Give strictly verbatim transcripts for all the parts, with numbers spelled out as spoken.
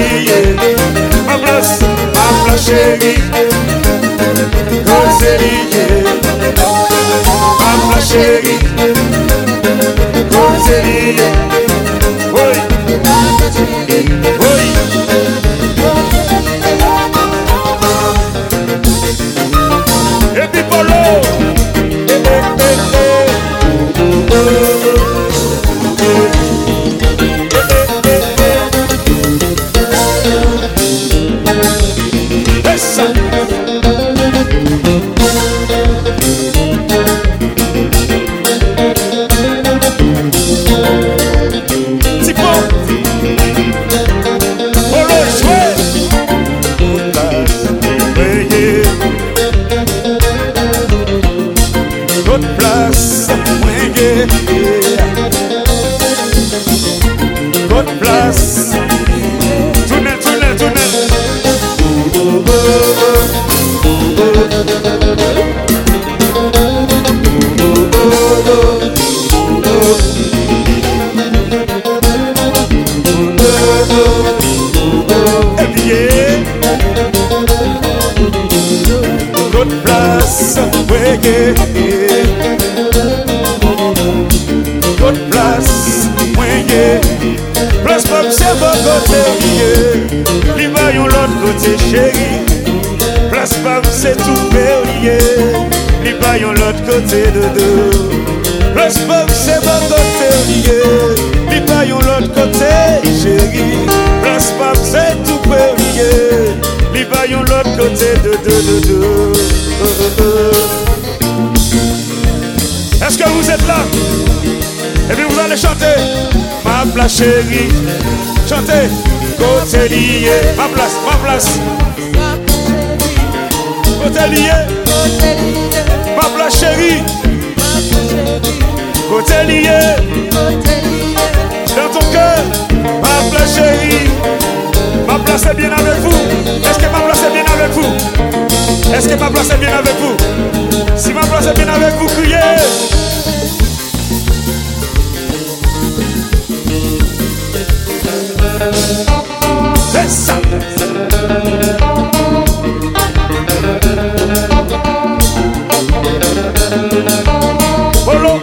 lié. Ma place, ma place chérie. Côté lié. Ma place chérie. Côté lié. Oui. Oui. Et puis Polo. Eh, eh, eh, eh. Côté de deux, place pas c'est bon côté lié, les paillons l'autre côté chérie, place pas c'est tout lié, les paillons l'autre côté de deux de deux. Est-ce que vous êtes là? Et puis vous allez chanter ma place chérie, chantez côté lié, ma place, ma place, côté lié. Ma place chérie, côté lié, dans ton cœur, ma place chérie, ma place est bien avec vous. Est-ce que ma place est bien avec vous? Est-ce que ma place est bien avec vous? Si ma place est bien avec vous, criez. C'est ça. Polo.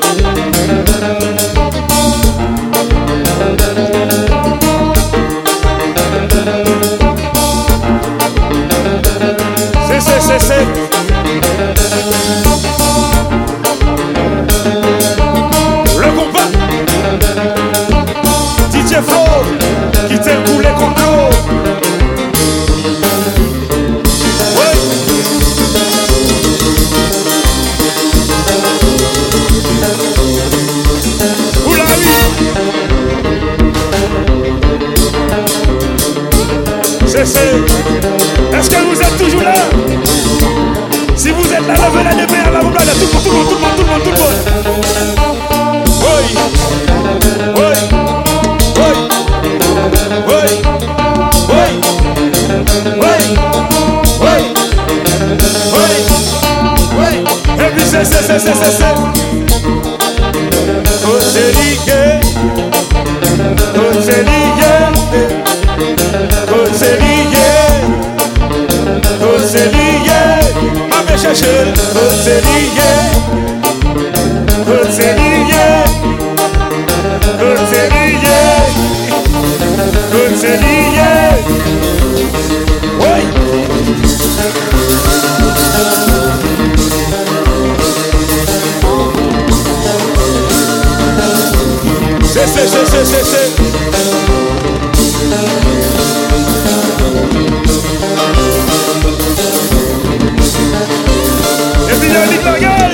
C'est, c'est, c'est, c'est. Le combat. D J Flo qui t'est coulé contre l'eau. Est-ce que vous êtes toujours là? Si vous êtes là, levez la main, là, vous blaguez, tout le monde, tout le monde, tout le monde, tout le monde, tout le monde. Oui, oui, oui, oui, oui, oui, oui, oui. Et puis c'est, c'est, c'est, c'est, c'est, c'est. Côté lié, côté lié. Côté lié, côté lié, ma belle chercheuse, côté lié, côté lié, côté lié, côté lié, oui. C'est, c'est, c'est, c'est, c'est, c'est. Et puis il y a Nick Lagal.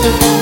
Hey!